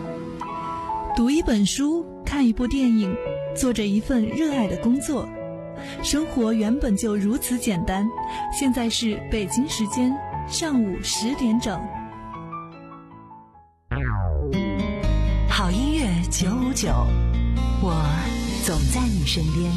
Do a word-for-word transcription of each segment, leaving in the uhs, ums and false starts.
读一本书，看一部电影，做着一份热爱的工作，生活原本就如此简单。现在是北京时间上午十点整。 好音乐九五九，我总在你身边。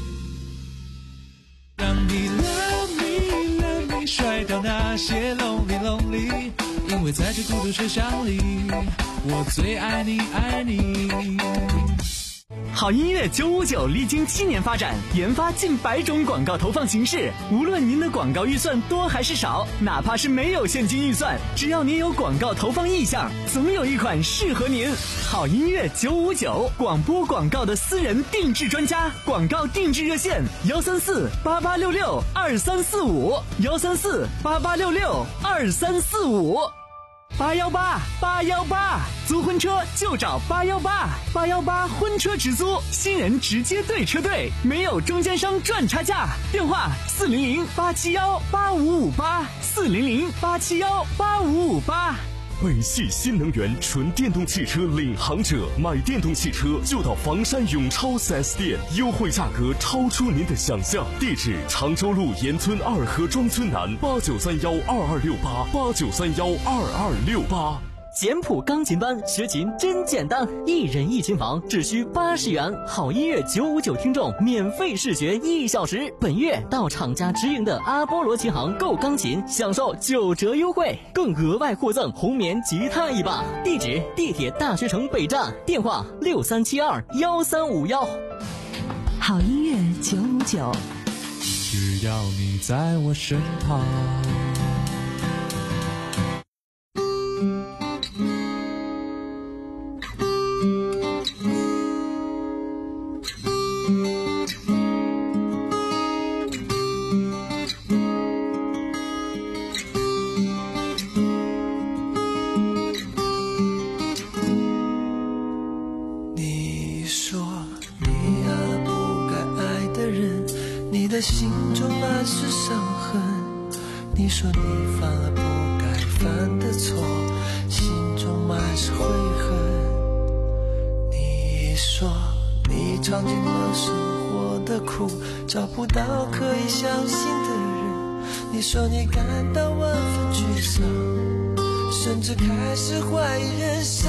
让你 love me love me 甩掉那些 lonely lonely， 因为在这孤独车厢里，我最爱你爱你。 好音乐九五九历经七年发展，研发近百种广告投放形式。无论您的广告预算多还是少，哪怕是没有现金预算，只要您有广告投放意向，总有一款适合您。好音乐九五九，广播广告的私人定制专家，广告定制热线幺三四八八六六二三四五幺三四八八六六二三四五。八幺八八幺八，租婚车就找八幺八八幺八婚车直租，新人直接对车队，没有中间商赚差价。电话四零零八七幺八五五八四零零八七幺八五五八。 北汽新能源纯电动汽车领航者，买电动汽车就到房山永超 四 S 店，优惠价格超出您的想象。地址：常州路沿村二河庄村南，八九三幺二二六八八九三幺二二六八。 简谱钢琴班学琴真简单，一人一琴房只需八十元，好音乐九五九听众免费试学一小时。本月到厂家直营的阿波罗琴行购钢琴，享受九折优惠，更额外获赠红棉吉他一把。地址：地铁大学城北站，电话六三七二幺三五幺。 好音乐九五九， 只要你在我身旁。 你的心中满是伤痕，你说你犯了不该犯的错，心中满是悔恨。你说你尝尽了生活的苦，找不到可以相信的人，你说你感到万分沮丧，甚至开始怀疑人生。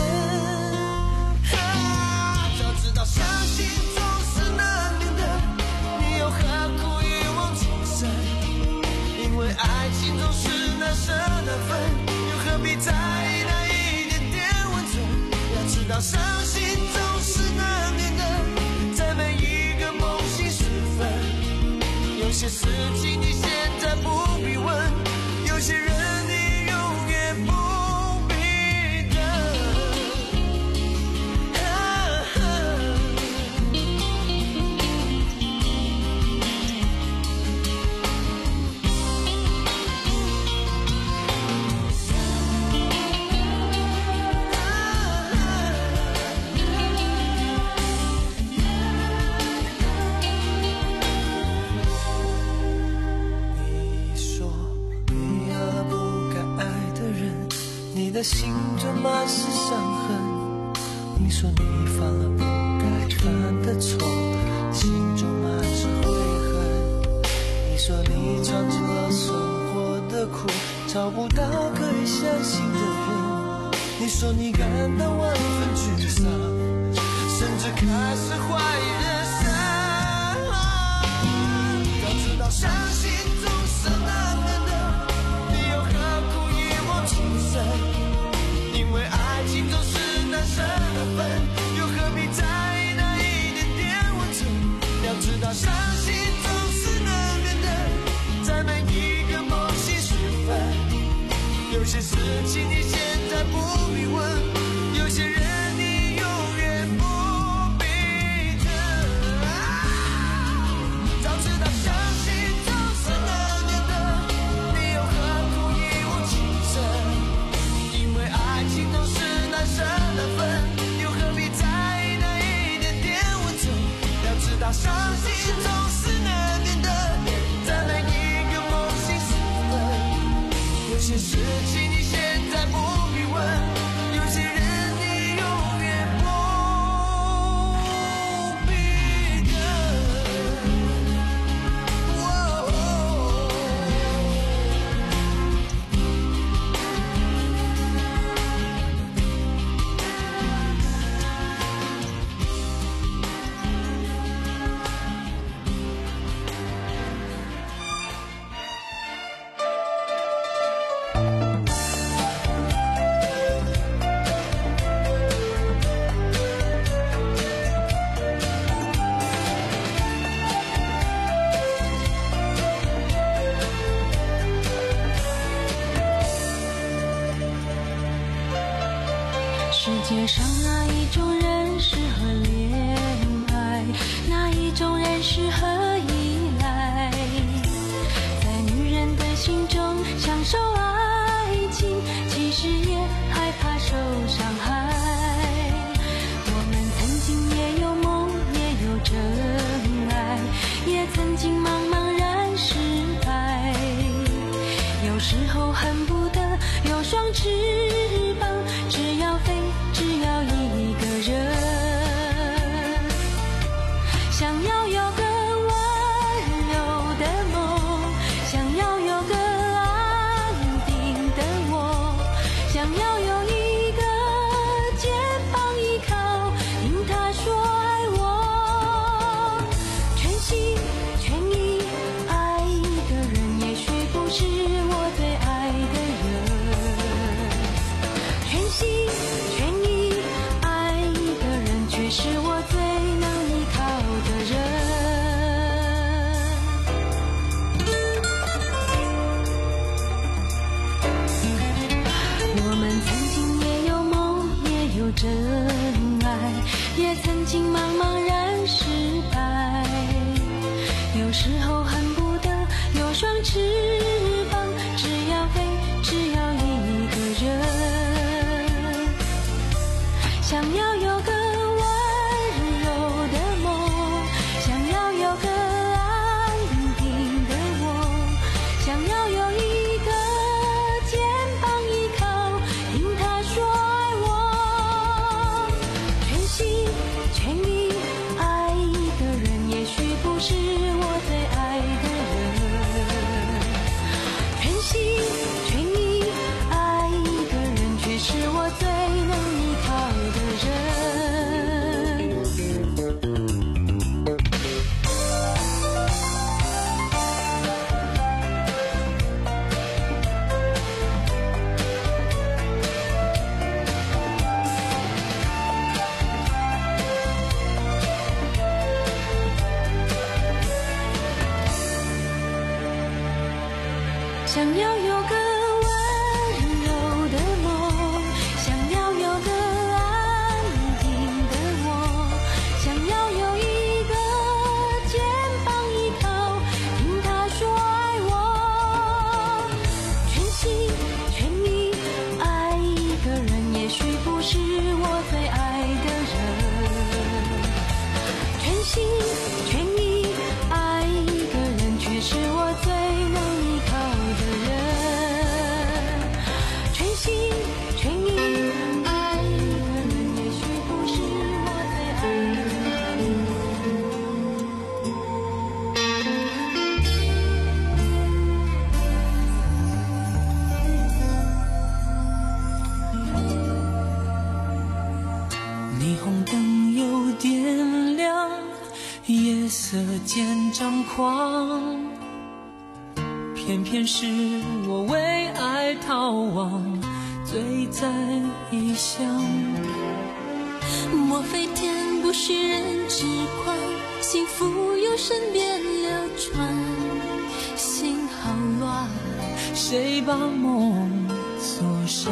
啊，早知道相信总是难免的，你又何苦一往情深？因为爱情总是难舍难分，又何必在意那一点点温存？要知道伤心总是难免的，在每一个梦醒时分，有些事情你现在不必问，有些人你永远不你的心中满是伤痕，你说你犯了不该犯的错，心中满是悔恨。你说你尝尽了生活的苦，找不到可以相信的人，你说你感到万分沮丧，甚至开始怀疑人生。要知道伤心总是难免的，你又何苦一往情深？因为爱情总是难舍难分，又何必在意那一点点温存？要知道伤心总是难免的，在每一个梦醒时分，有些事情你现在不必问，有些人你永远不必等。早知道伤心总是难免的，你又何苦一往情深？因为爱情总是难舍难分，又何必在意那一点点温存？要知道伤心总是难免的，在每一个梦醒时分，有些事情你现在不必问，有些人你永远界上哪一种人适合恋爱，哪一种人适合依赖，在女人的心中享受爱情，其实也害怕受伤害。我们曾经也有梦，也有真爱，也曾经茫茫然失败，有时候恨不得有双翅膀，只要飞，只要一个人，想要有个温柔的梦，想要有个安定的我，想要有一个肩膀依靠，听他说爱我，全心全意爱一个人，也许不是我最爱的人，全心全意爱一个人，却是我最能依靠的人。我们曾经也有梦，也有真爱，也曾经茫茫然失败，有时候恨不得有双翅膀，只要飞，只要一个人，想要有个温柔的梦，想要有个安定的我，想要有一个肩膀依靠，听他说爱我，全心全意爱一个人，也许不是我最爱的人，全心全意爱一个人，却是我最能依靠的人。想要有个温柔的梦，想要有个安定的我，想要有一个肩膀依靠，听他说爱我，全心全意爱一个人，也许不是我最爱的人，全心全意爱一个人，却是我最能依靠的人，全心全意爱一个人，也许不是我最爱的人。 霓虹灯又点亮，夜色渐张狂，偏偏是我为爱逃亡，醉在异乡。 莫非天不许人痴狂，幸福由身边流传，心好乱， 谁把梦锁上？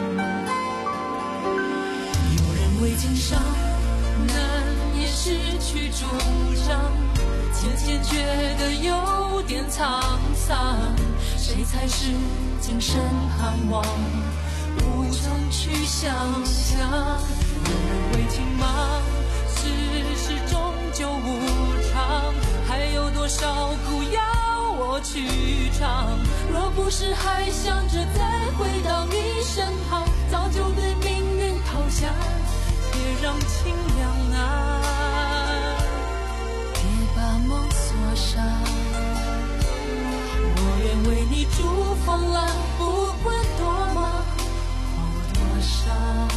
有人为情伤，难言失去主张，渐渐觉得有点沧桑，谁才是今生盼望，无从去想象。有人为情忙，世事终究无常，还有多少苦要我去尝？若不是还想着再回到你身旁，早就对命运投降，别让情凉啊， 别把梦锁上。 我愿为你筑风浪，不管多忙或多伤。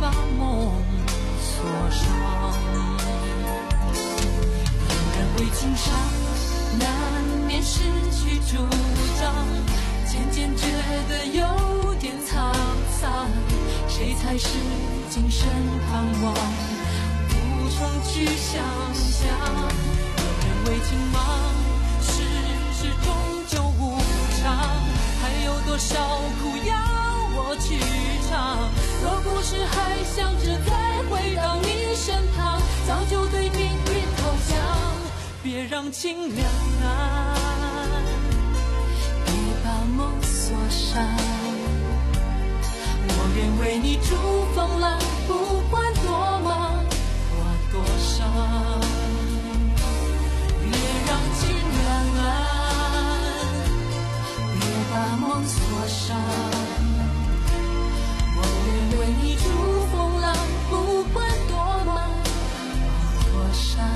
把梦锁上。有人为情伤，难免失去主张，渐渐觉得有点沧桑。谁才是今生盼望？无从去想象。有人为情忙，世事终究无常，还有多少苦要我去尝？若不是还想着再回到你身旁，早就对命运投降。别让情两难，别把梦锁上。我愿为你筑风浪，不管多忙或多伤。别让情两难，别把梦锁上。我愿为你筑风浪，不管多忙或多伤。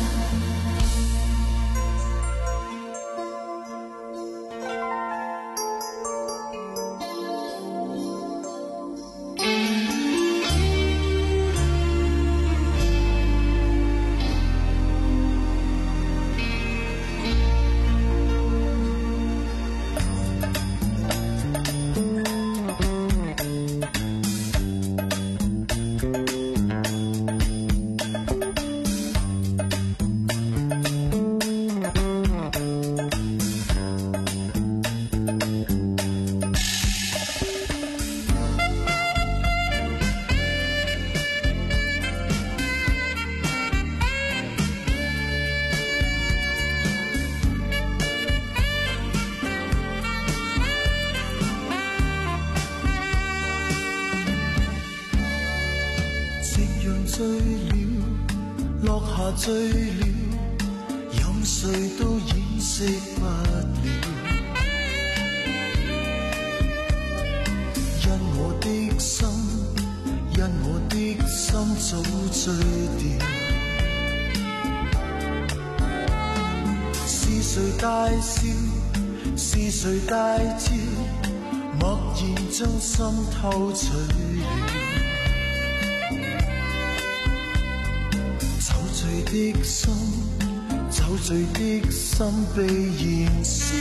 醉了，落下醉了，任谁都掩饰不了。因我的心，因我的心早醉掉。是谁大笑？是谁大叫？默然将心偷取了。酒醉的心，酒醉的心被燃烧，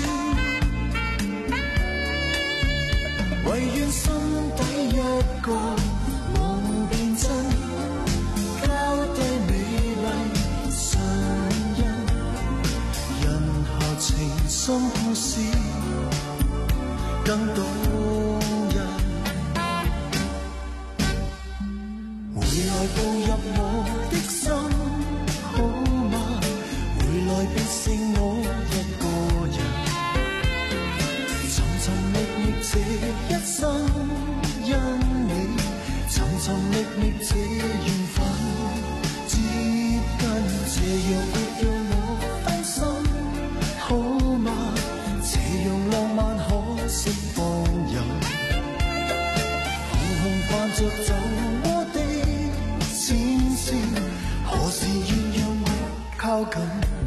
唯愿心底一个梦變真，交低美麗唇印，人下情深故事更動人。回來步入我的心，好嗎？回來別剩我一個人，尋尋覓覓這一生，因你尋尋覓覓這緣分，接近這樣別讓我分心，好嗎？這樣浪漫可惜放任，紅紅伴着酒窩的淺笑，何時願讓我靠近？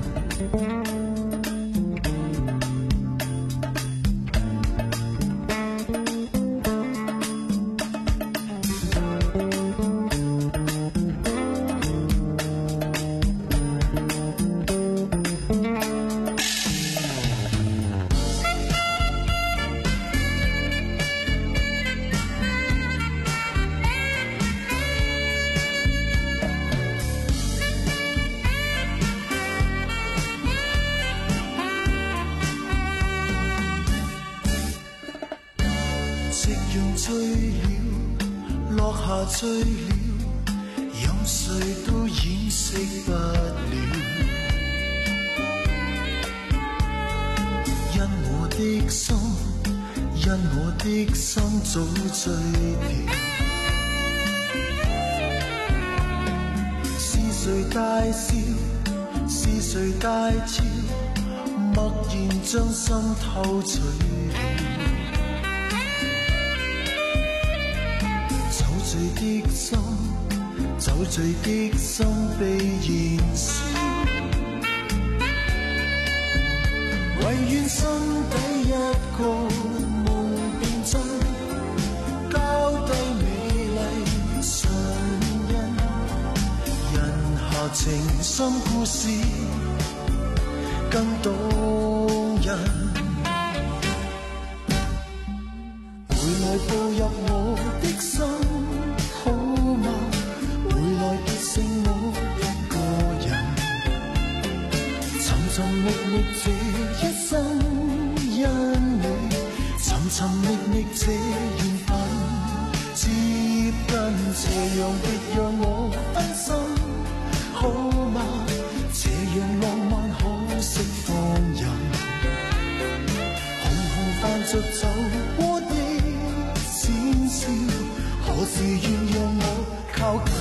醉了，落下醉了，任誰都掩飾不了。因我的心，因我的心早醉掉。是誰大笑？是誰大叫？默然將心偷取了。酒醉的心，酒醉的心被燃燒，唯願心底一個夢變真，交低美麗唇情深故事更動人，回來步入我的心，好嗎？回來結成我一個人，尋尋覓覓這一生，因你尋尋覓覓這緣分，接近斜陽別讓我分心，好嗎？這樣浪漫可惜放任，紅紅泛着酒窩的淺笑，何時願讓我靠近？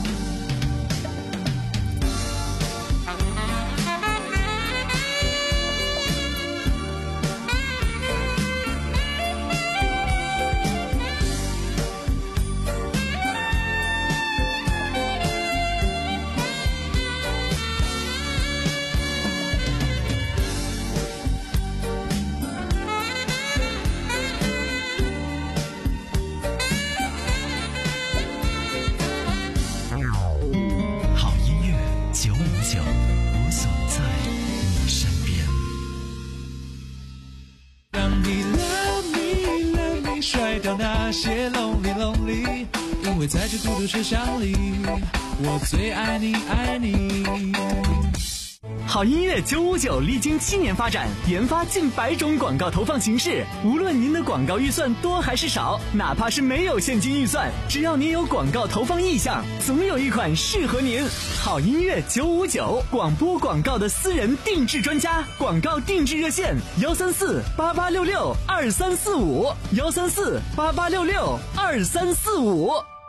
那些 lonely lonely， 因为在这孤独车厢里，我最爱你爱你。 好音乐九五九历经七年发展，研发近百种广告投放形式。无论您的广告预算多还是少，哪怕是没有现金预算，只要您有广告投放意向，总有一款适合您。好音乐九五九，广播广告的私人定制专家，广告定制热线：幺三四八八六六二三四五，幺三四八八六六二三四五。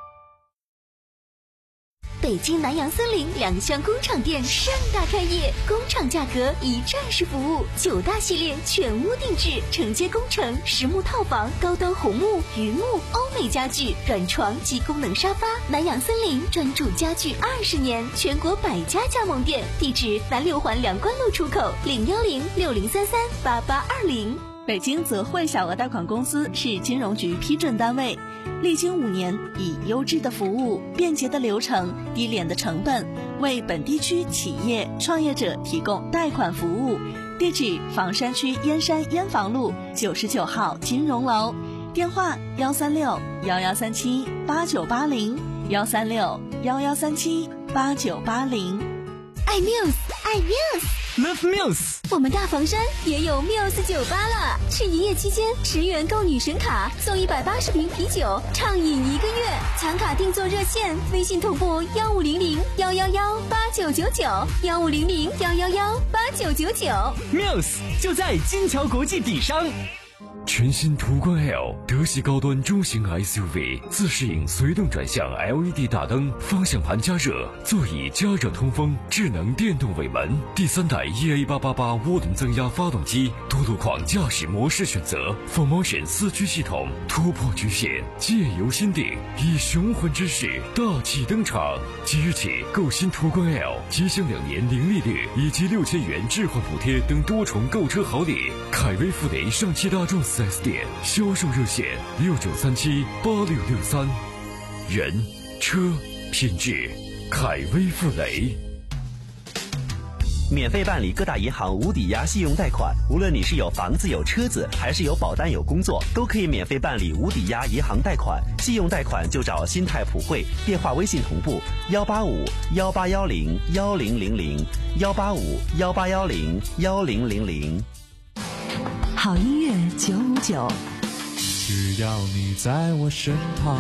北京南洋森林两厢工厂店盛大开业，工厂价格一站式服务，九大系列全屋定制，承接工程、实木套房、高端红木、榆木、欧美家具、软床及功能沙发。南洋森林专注家具二十年，全国百家加盟店，地址南六环梁关路出口，零幺零六零三三八八二零。 北京泽汇小额贷款公司是金融局批准单位，历经五年，以优质的服务、便捷的流程、低廉的成本，为本地区企业创业者提供贷款服务。地址：房山区燕山燕房路九十九号金融楼，电话：幺三六幺幺三七八九八零，幺三六幺幺三七八九八零。 爱 Muse， 爱 Muse。Love Muse， 我们大房山也有 Muse 酒吧了。是营业期间，十元购女神卡送一百八十瓶啤酒，畅饮一个月。抢卡订座热线：微信同步幺五零零幺幺幺八九九九，幺五零零幺幺幺八九九九。 Muse 就在金桥国际底商。 全新途观 L 德系高端中型 S U V， 自适应随动转向 L E D 大灯，方向盘加热，座椅加热通风，智能电动尾门，第三代 E A 八八八涡轮增压发动机，多路况驾驶模式选择 ，Four Motion 四驱系统，突破局限，借由心定，以雄浑之势大气登场。即日起购新途观 L， 即享两年零利率以及六千元置换补贴等多重购车好礼。凯威富雷上汽大众四 S 店销售热线：六九三七八六六三。人、车、品质，凯威富雷。 免费办理各大银行无抵押信用贷款，无论你是有房子有车子，还是有保单有工作，都可以免费办理无抵押银行贷款。信用贷款就找新泰普惠，电话微信同步幺八五幺八幺零幺零零零幺八五幺八幺零幺零零零。 好音乐九五九， 只要你在我身旁。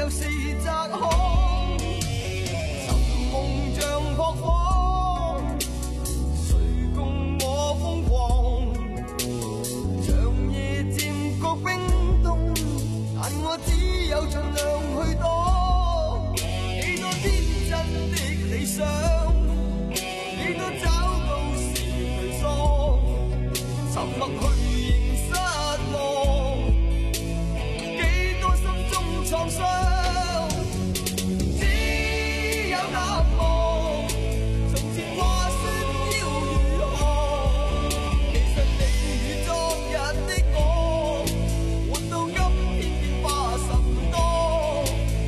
有四窄巷，寻梦像扑火，谁共我疯狂？长夜渐觉冰冻，但我只有尽量去躲。几多天真的理想，几多找到时退缩，沉默去仍失望，几多心中创伤，只有淡忘。从前话说要如何，其实你与昨日的我，活到今天變化甚多，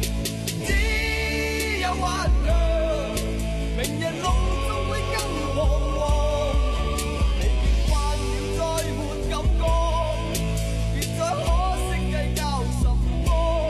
只有頑強，明日路終會更彷徨。離別慣了再沒感覺，別再可惜計較什麼。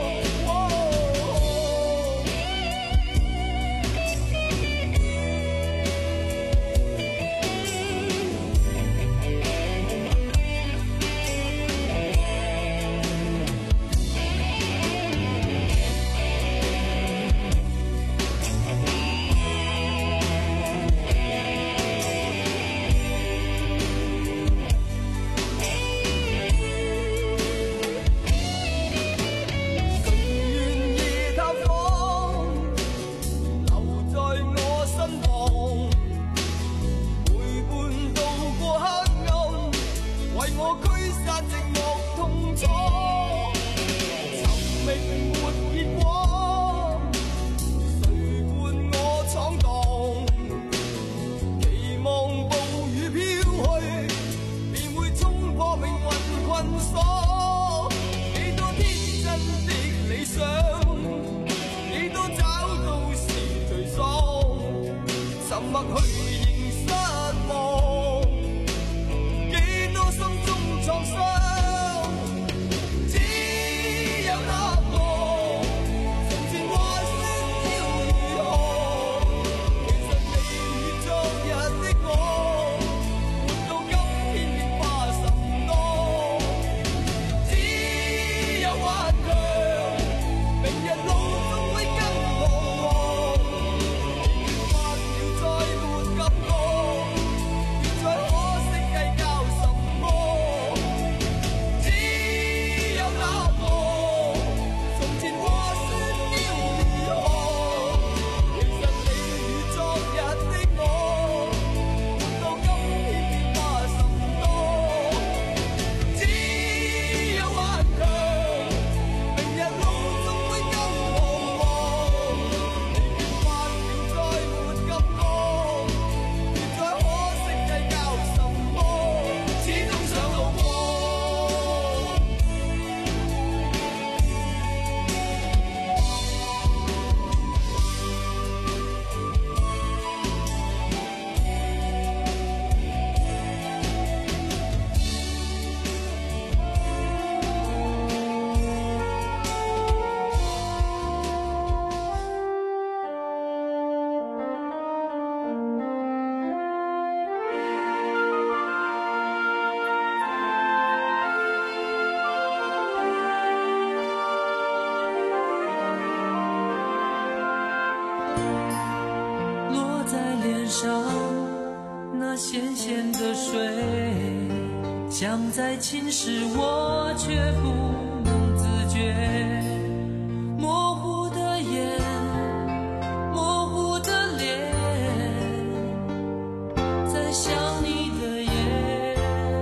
那咸咸的水，像在侵蚀我，却不能自觉。模糊的眼，模糊的脸，在想你的夜。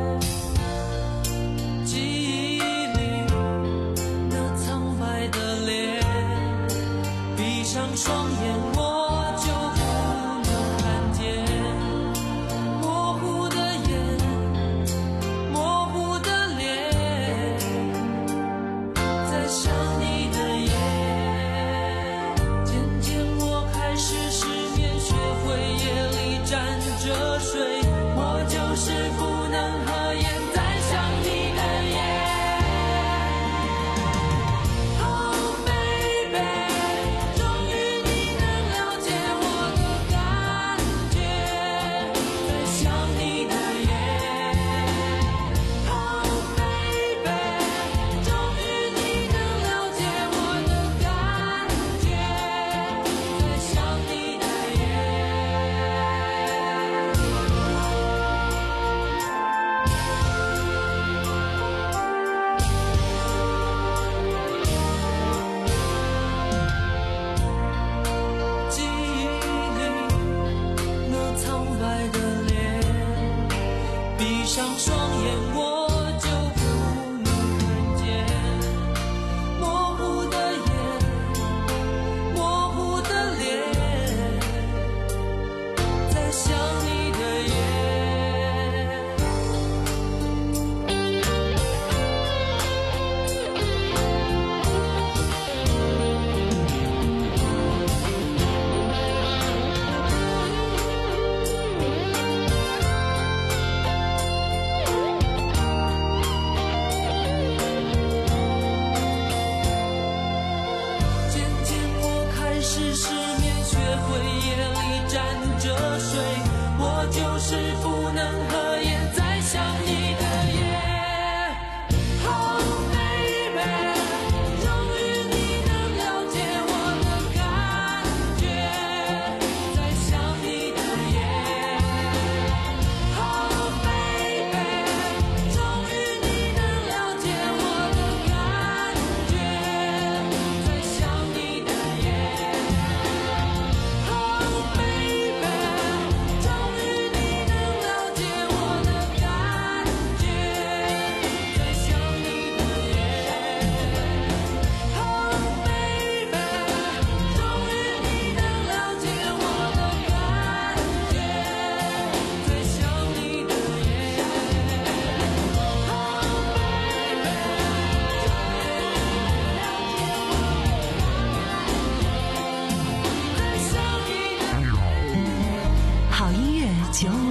记忆里那苍白的脸，闭上双眼我。 Oh baby， 终于你能了解我。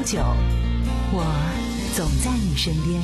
九，我总在你身边。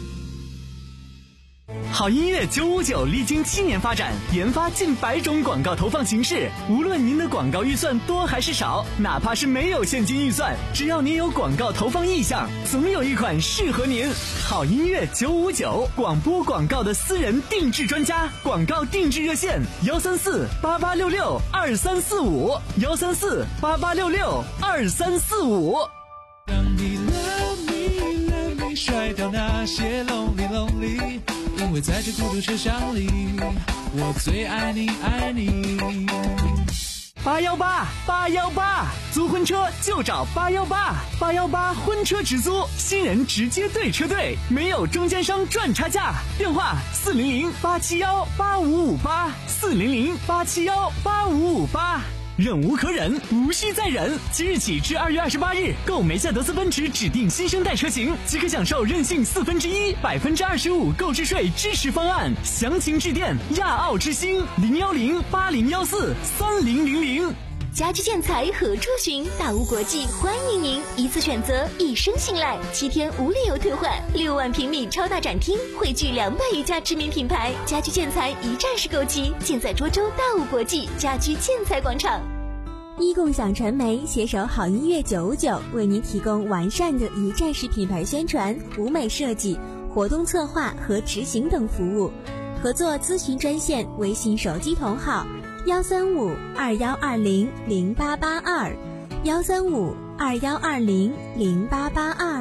好音乐九五九历经七年发展，研发近百种广告投放形式。无论您的广告预算多还是少，哪怕是没有现金预算，只要您有广告投放意向，总有一款适合您。好音乐九五九，广播广告的私人定制专家，广告定制热线：幺三四八八六六二三四五，幺三四八八六六二三四五。 让你 love me love me， 甩掉那些 lonely lonely。因为在这孤独车厢里，我最爱你爱你。 八幺八八幺八，租婚车就找八幺八，八幺八婚车直租，新人直接对车队，没有中间商赚差价。电话四零零八七幺八五五八，四零零八七幺八五五八。忍无可忍，无需再忍。即日起至二月二十八日，购梅赛德斯奔驰指定新生代车型，即可享受任性四分之一、百分之二十五购置税支持方案。详情致电亚奥之星零幺零八零幺四三零零零。 家居建材何处寻？大屋国际欢迎您，一次选择，一生信赖，七天无理由退换，六万平米超大展厅，汇聚两百余家知名品牌，家居建材一站式购齐，尽在涿州大屋国际家居建材广场。 一共享传媒携手好音乐九五九，为您提供完善的一站式品牌宣传、舞美设计、活动策划和执行等服务。合作咨询专线：微信手机同号幺三五二幺二零零八八二，幺三五二幺二零零八八二。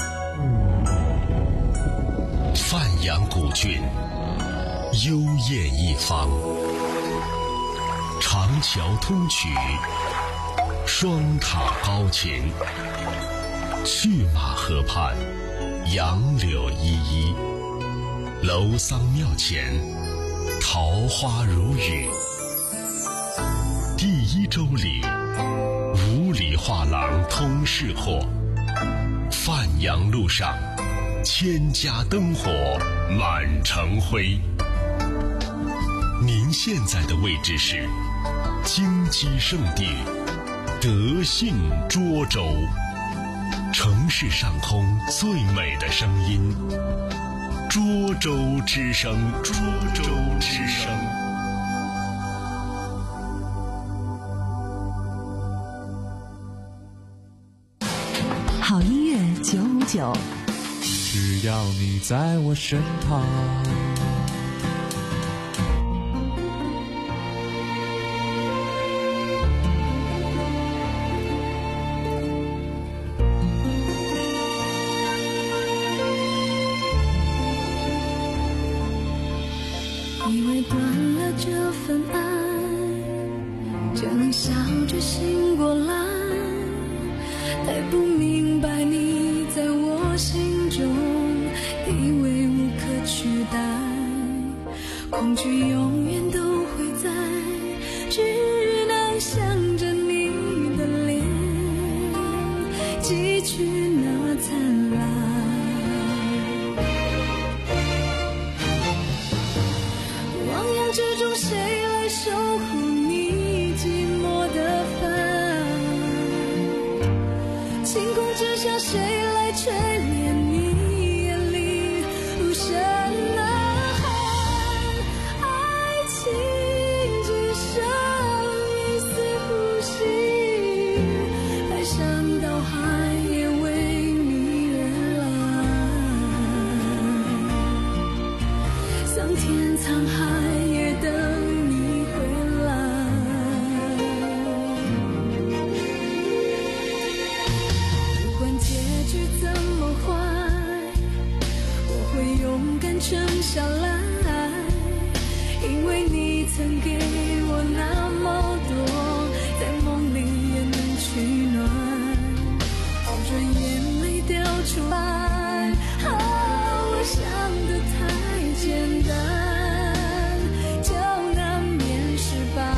范阳古郡，幽艳一方，长桥通衢，双塔高擎，去马河畔，杨柳依依，楼桑庙前，桃花如雨。第一周里，五里画廊通市货，范阳路上，千家灯火满城辉。您现在的位置是京畿圣地德信涿州，城市上空最美的声音，涿州之声，涿州之声。 好音乐九五九， 只要你在我身旁。 以为断了这份爱，就能笑着醒过来，太不明白你在我心中地位无可取代，恐惧永远都会在，只能想着你的脸，记取那灿烂。汪洋之中，谁来守护你寂寞的帆？晴空之下，谁来锤炼你眼里无声呐喊？爱情只剩一丝呼吸，排山倒海也为你而来，桑田沧海也等你回来。不管结局怎么坏，我会勇敢撑下来，因为你曾给我那么多，在梦里也能取暖，好转眼泪掉出来。啊，我想的太简单，就难免失败。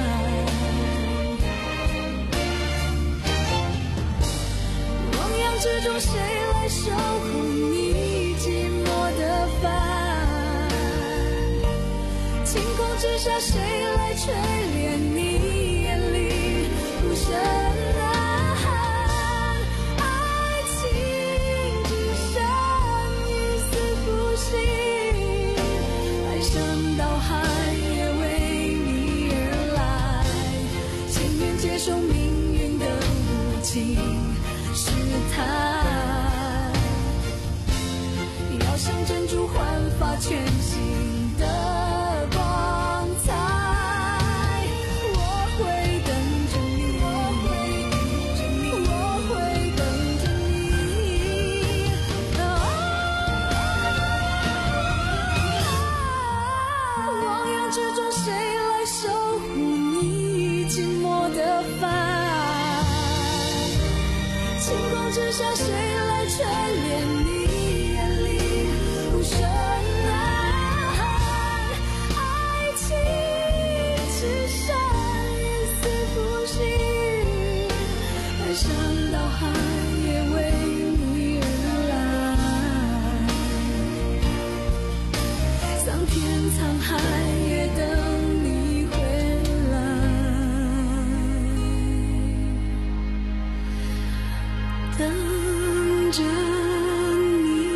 汪洋之中，谁来守护你寂寞的帆？晴空之下，谁来锤炼你眼里无声呐喊？爱受命运的无情试探，要像珍珠焕发全新的光彩。我会等着你，我会等着你，我会等着你。汪洋之中，谁来守护你寂寞的帆？星光之下，谁来眷恋你眼里无声呐喊？爱情只剩一丝不息，爱上大海也为你而来，桑田沧海也等你回来，等着你。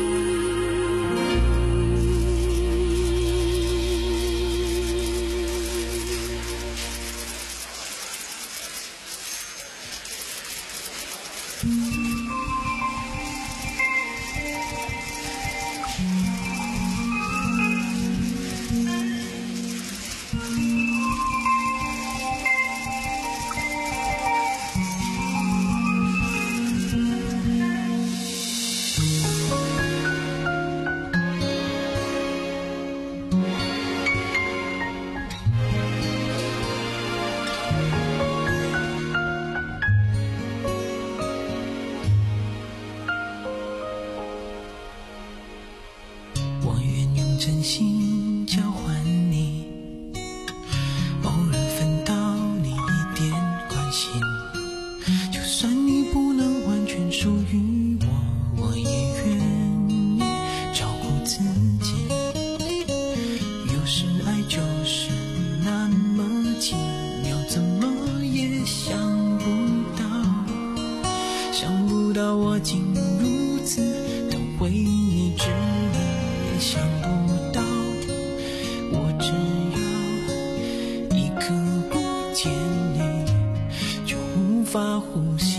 我愿用真心交换你，偶尔分到你一点关心，就算你不能完全属于我，我也愿意照顾自己。有时爱就是那么奇妙，怎么也想不到，想不到我竟如此的为你执迷，也想不到我只要一刻不见你就无法呼吸。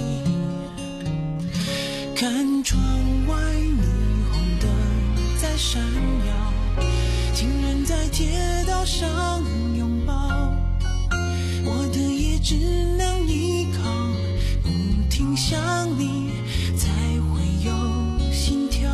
看窗外霓虹灯在闪耀，情人在街道上拥抱，我的也只能依靠，不停想你才会有心跳。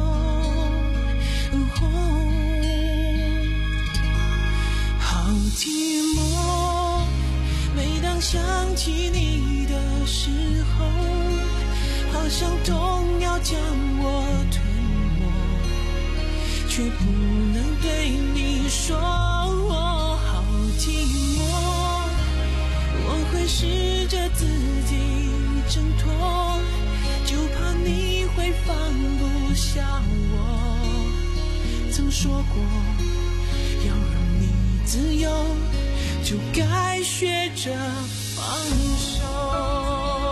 好寂寞，每当想起你的时候，好像痛要将我吞没，却不能对你说。好寂寞，我会试着自己挣脱，就怕你会放不下我。曾说过，要让你自由，就该学着放手。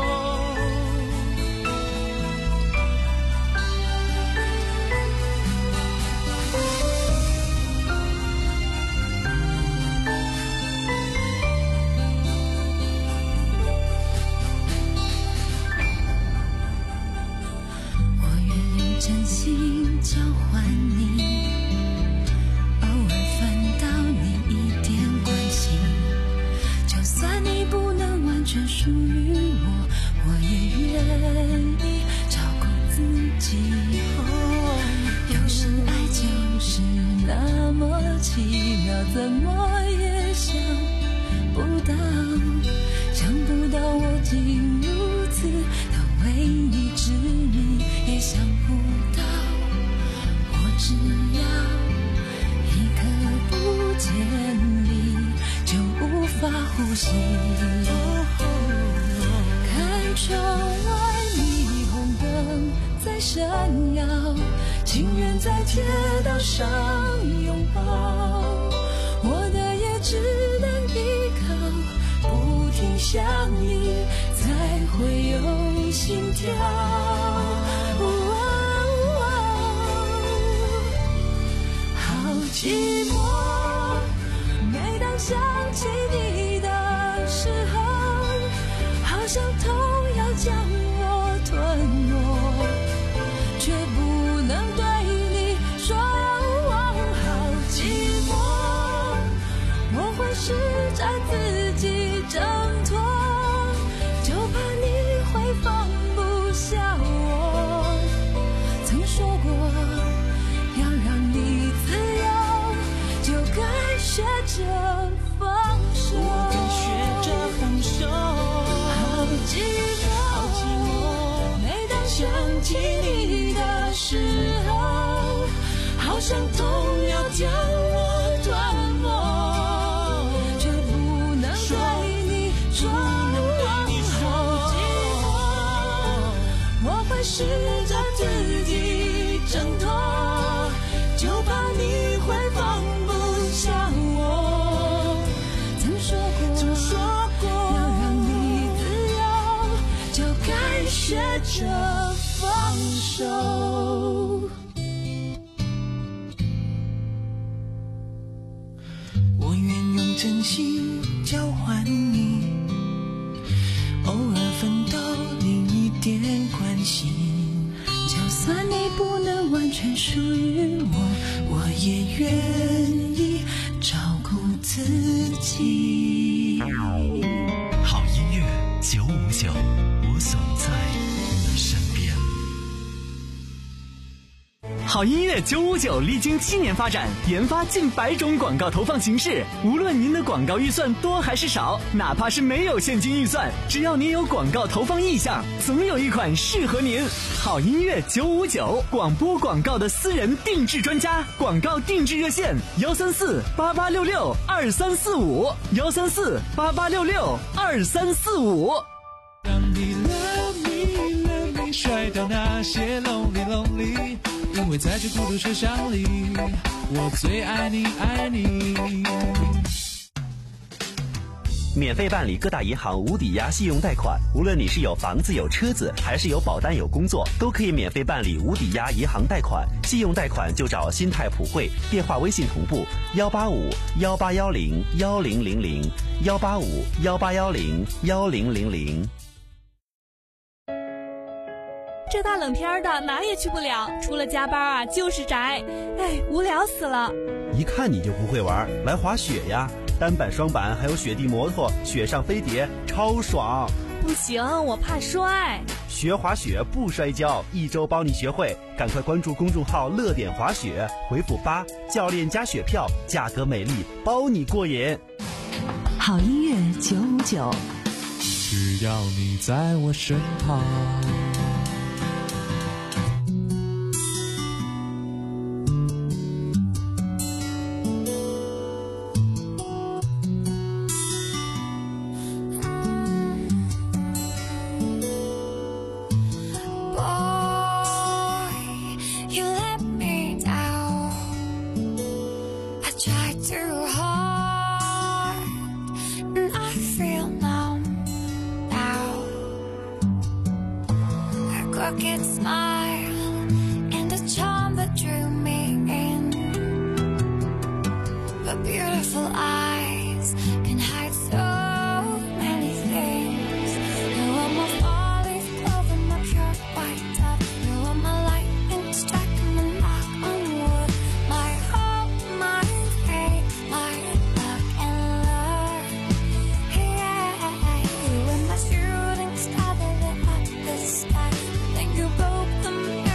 我愿用真心交换你，偶尔分到你一点关心，就算你不能完全属于我，我也愿意照顾自己。有时爱就是那么奇妙，怎么也想不到，想不到我竟如此的为你执迷，也想不到我只要一刻不见你就无法呼吸。看窗外霓虹灯在闪耀，情人在街道上拥抱，我的也只能依靠，不停想你才会有心跳。好寂寞，每当想起你的时候， 试着自己挣脱，就怕你会放不下我。曾说过，曾说过，要让你自由，就该学着放手。我愿用真心交换你，偶尔奋斗你一点关心，就算你不能完全属于我，我也愿意照顾自己。 好音乐九五九，我总在你身边。 好音乐九五九历经七年发展，研发近百种广告投放形式。无论您的广告预算多还是少，哪怕是没有现金预算，只要您有广告投放意向，总有一款适合您。好音乐九五九，广播广告的私人定制专家，广告定制热线：幺三四八八六六二三四五，幺三四八八六六二三四五。 让你 love me love me 甩掉那些 lonely lonely， 因为在这孤独车厢里，我最爱你爱你。 免费办理各大银行无抵押信用贷款，无论你是有房子有车子，还是有保单有工作，都可以免费办理无抵押银行贷款。信用贷款就找新泰普惠，电话微信同步幺八五幺八幺零幺零零零幺八五幺八幺零幺零零零。 这大冷天的哪也去不了，除了加班啊就是宅，哎，无聊死了。 一看你就不会玩，来滑雪呀！单板、双板还有雪地摩托、雪上飞碟，超爽！ 不行，我怕摔。 学滑雪不摔跤，一周包你学会。赶快关注公众号乐点滑雪，回复八，教练加雪票，价格美丽，包你过瘾。 好音乐九五九， 只要你在我身旁。 Crooked smile and a charm that drew me in, but beautiful eyes can hide so many things. You are my four-leaf clover, my pure white dove. You are my lightning strike and my knock on wood, my hope, my faith, my luck and love. Yeah, you are my shooting star that lit up the sky. You broke the mirror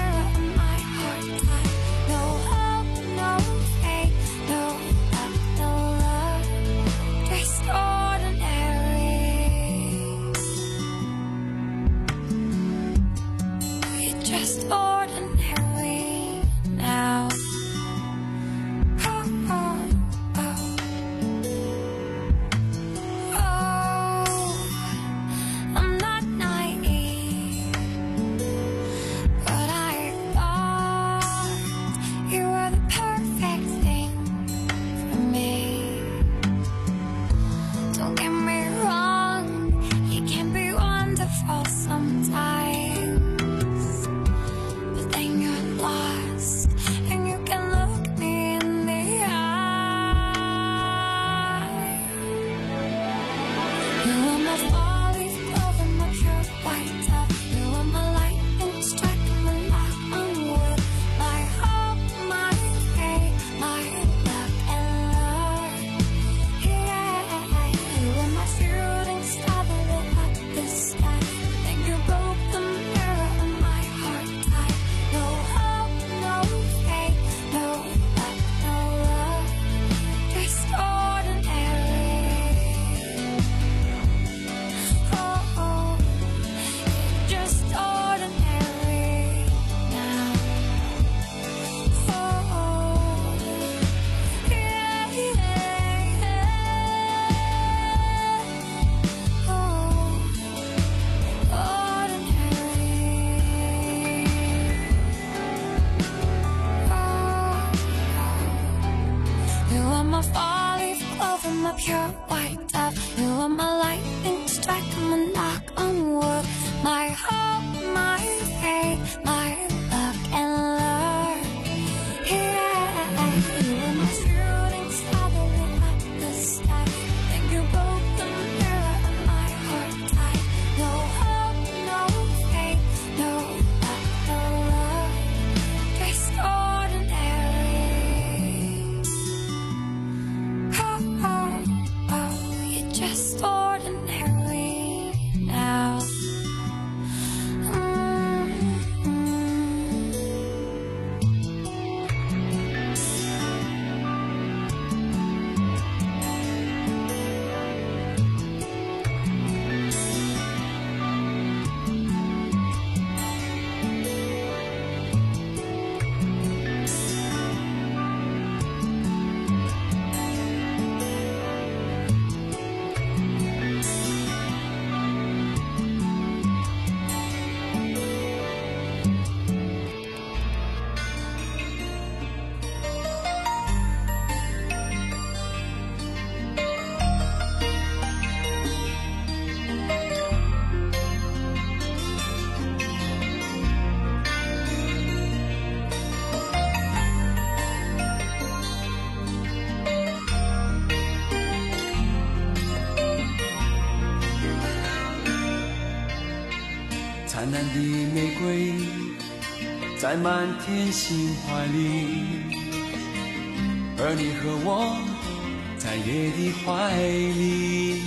灿烂的玫瑰在满天星怀里，而你和我在夜的怀里。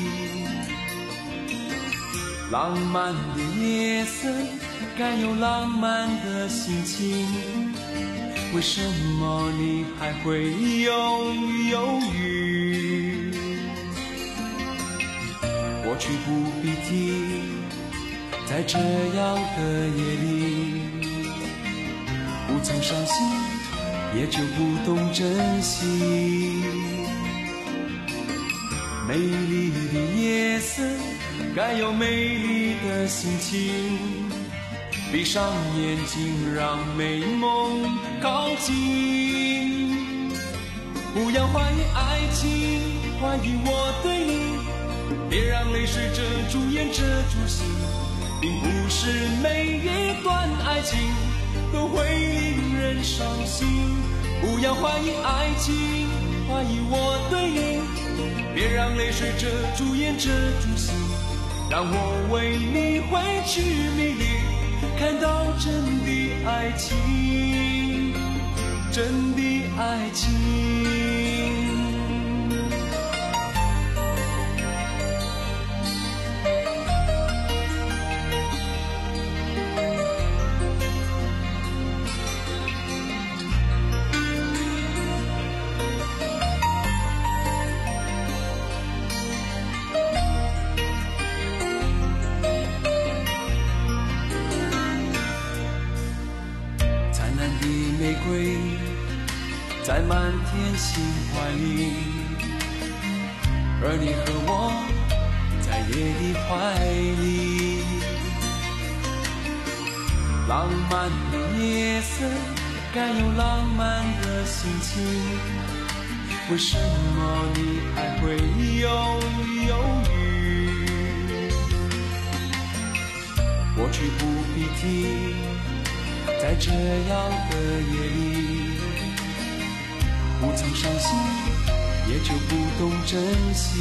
浪漫的夜色该有浪漫的心情，为什么你还会有犹豫？过去不必提，在这样的夜里，不曾伤心也就不懂珍惜。美丽的夜色该有美丽的心情，闭上眼睛让美梦靠近。不要怀疑爱情，怀疑我对你，别让泪水遮住眼遮住心，并不是每一段爱情都会令人伤心。不要怀疑爱情，怀疑我对你，别让泪水遮住眼遮住心，让我为你挥去迷离，看到真的爱情，真的爱情。玫瑰在满天星怀里，而你和我在夜的怀里。浪漫的夜色该有浪漫的心情，为什么你还会有犹豫？过去不必提，在这样的夜里，不曾伤心也就不懂珍惜。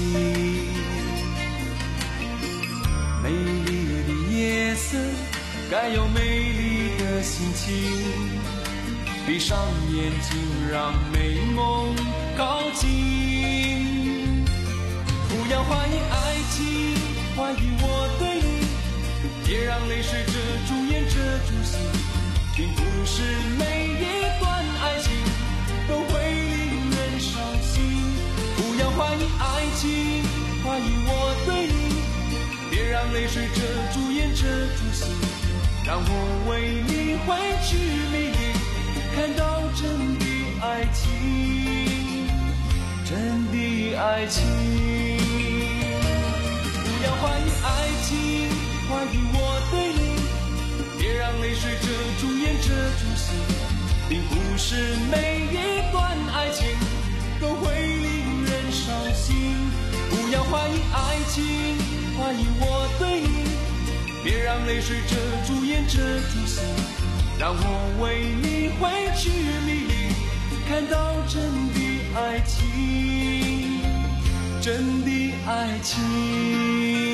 美丽的夜色该有美丽的心情，闭上眼睛让美梦靠近。不要怀疑爱情，怀疑我对你，别让泪水遮住眼遮住心，并不是每一段爱情都会令人伤心。不要怀疑爱情，怀疑我对你，别让泪水遮住眼遮住心，让我为你挥去迷离，看到真的爱情，真的爱情。不要怀疑爱情，怀疑我对你，别让泪水遮住眼遮住心，并不是每一段爱情都会令人伤心。不要怀疑爱情，怀疑我对你，别让泪水遮住眼遮住心，让我为你挥去迷离，看到真的爱情，真的爱情。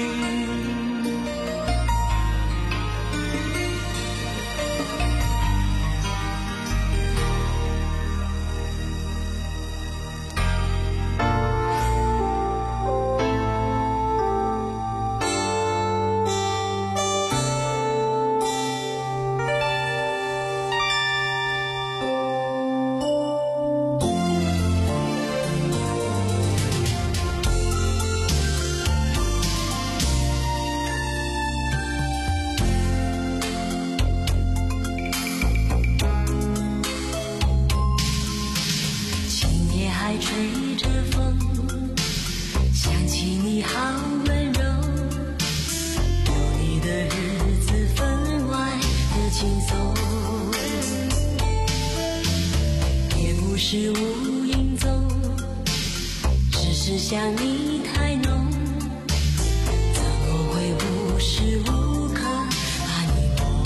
是无影踪，只是想你太浓，怎么会无时无刻把你梦？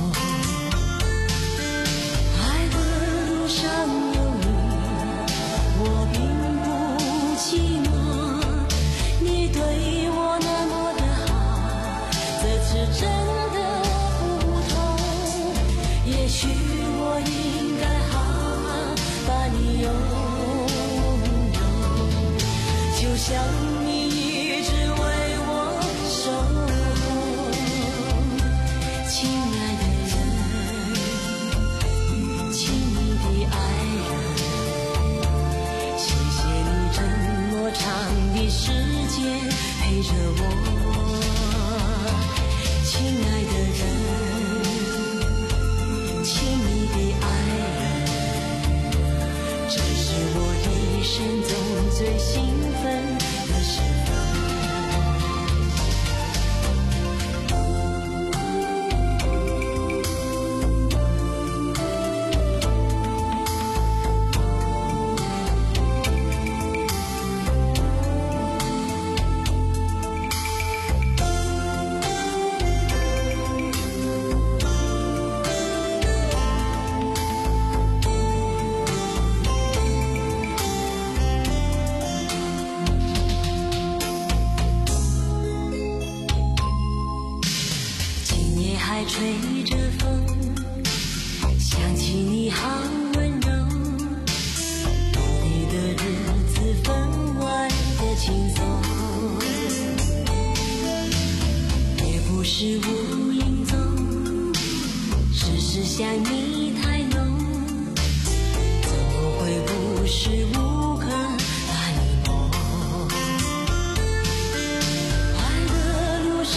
爱的路上有你，我并不寂寞。你对我那么的好，这次真的不亲爱的人，亲密的爱人，这是我一生中最兴奋的时分。还吹着风，想起你好温柔，你的日子分外的轻松，也不是无影踪，只是想你太浓，怎么会无时无刻把你梦？爱的路上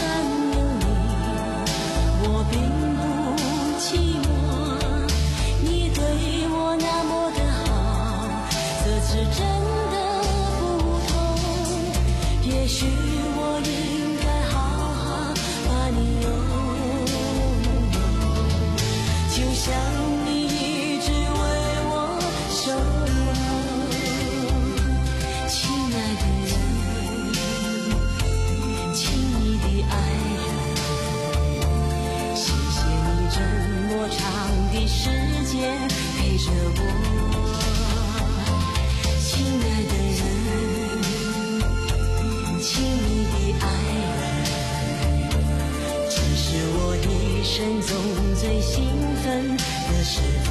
我并不寂寞，你对我那么的好，这次真的不同。也许我应该好好把你拥有，就像你一直为我守候。亲爱的人，亲密的爱人，这么长的时间陪着我，亲爱的人，亲密的爱人，这是我一生中最兴奋的时分。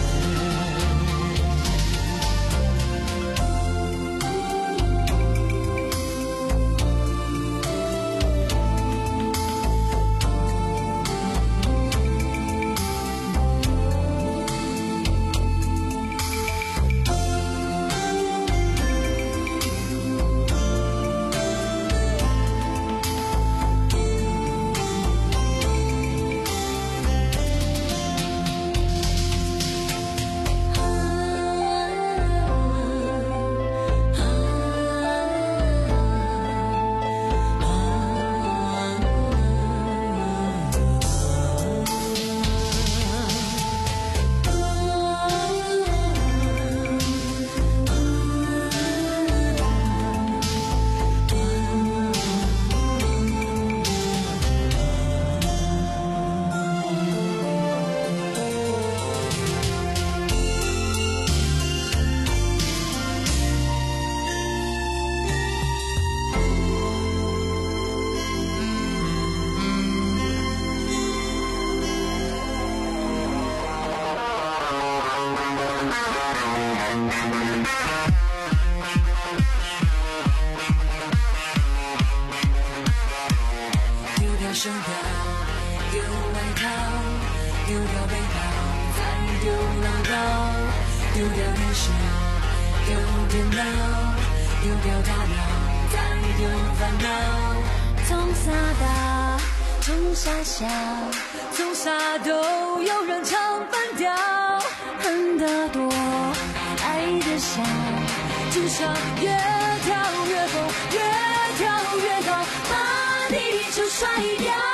丢掉手表，丢外套，丢掉背包，再丢唠叨，丢掉电视，丢电脑，丢掉大脑，再丢烦恼。 从傻大，从傻笑， 从傻都有人唱反调， 恨得多，爱得少， 就像越跳越高，越跳越高，把地球甩掉。